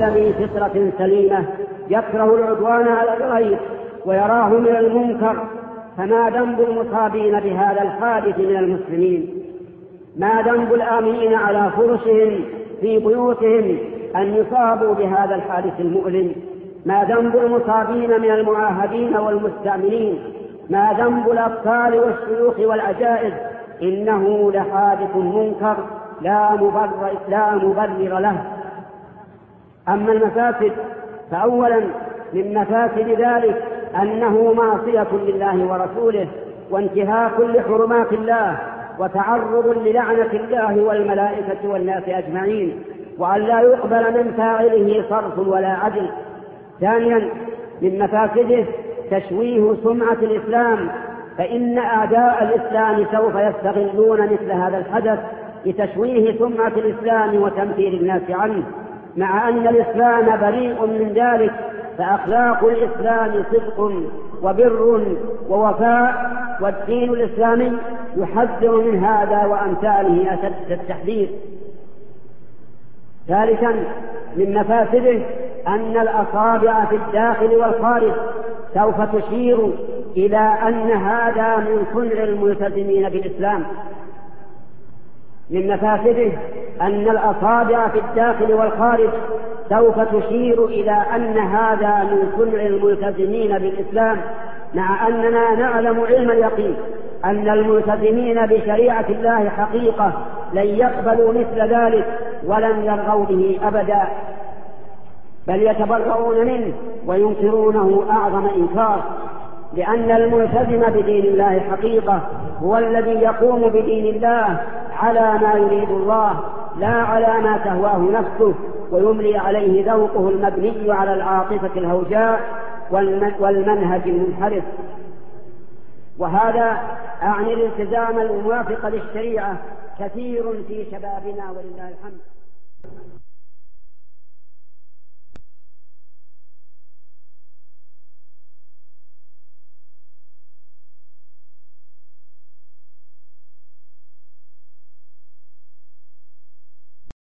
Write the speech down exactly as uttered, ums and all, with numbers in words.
ذي فطرة سليمة يكره العدوان على الغير ويراه من المنكر، فما ذنب المصابين بهذا الحادث من المسلمين؟ ما ذنب الآمنين على فرشهم في بيوتهم أن يصابوا بهذا الحادث المؤلم؟ ما ذنب المصابين من المعاهدين والمستأمنين؟ ما ذنب الأطفال والشيوخ والعجائز؟ إنه لحادث منكر لا مبرر, لا مبرر له. أما المفاسد فأولا من مفاسد ذلك أنه معصية لله ورسوله وانتهاك لحرمات الله وتعرض للعنة الله والملائكة والناس أجمعين، وأن لا يقبل من فاعله صرف ولا عدل. ثانيا من مفاسده تشويه سمعة الإسلام، فإن أعداء الإسلام سوف يستغلون مثل هذا الحدث لتشويه سمعة الإسلام وتمثيل الناس عنه، مع أن الإسلام بريء من ذلك، فأخلاق الإسلام صدق وبر ووفاء، والدين الإسلامي يحذر من هذا وأمثاله أشد التحذير. ثالثا من مفاسده أن الأصابع في الداخل والخارج سوف تشير إلى أن هذا من صنع الملتزمين بالإسلام. من مفاسده أن الأصابع في الداخل والخارج سوف تشير إلى أن هذا من صنع الملتزمين بالإسلام، مع أننا نعلم علم اليقين أن الملتزمين بشريعة الله حقيقة لن يقبلوا مثل ذلك ولن يرغوا به أبدا، بل يتبرؤون منه وينكرونه أعظم إنكار، لأن الملتزم بدين الله حقيقة هو الذي يقوم بدين الله على ما يريد الله لا على ما تهواه نفسه، ويملي عليه ذوقه المبني على العاطفة الهوجاء والمنهج المنحرف. وهذا أعني الالتزام الموافق للشريعة كثير في شبابنا ولله الحمد.